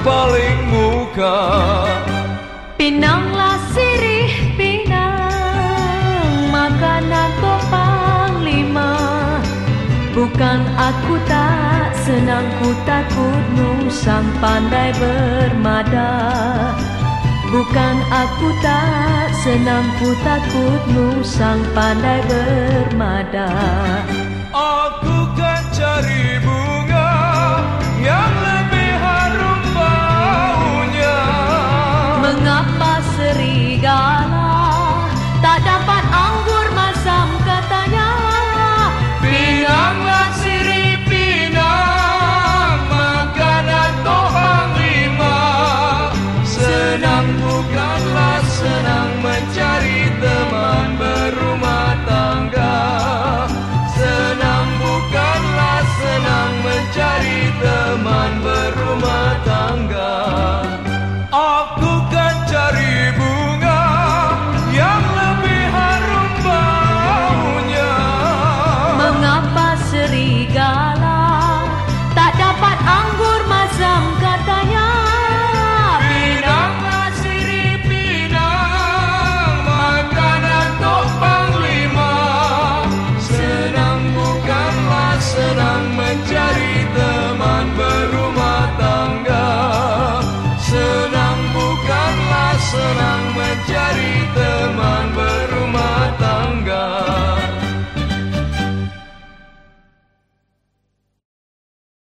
paling muka. Pinanglah sirih pinang, makanan topang lima. Bukan aku tak senang, ku takut musang pandai bermada. Bukan aku tak senang, ku takut musang pandai bermada. Aku kan cari bunga yang lebih harum baunya. Mengapa serigala tak dapat anggur masam katanya? Pinanglah sirih pinang, makanan topang lima. Senang bukanlah senang mencari teman berumah tangga. Senang bukanlah senang mencari teman berumah tangga. Aku kan cari bunga yang lebih harum baunya. Mengapa serigala tak dapat anggur masam katanya? Pinanglah sirih pinang, makanan topang lima. Senang bukanlah senang mencari teman berumah tangga. Senang bukanlah senang mencari teman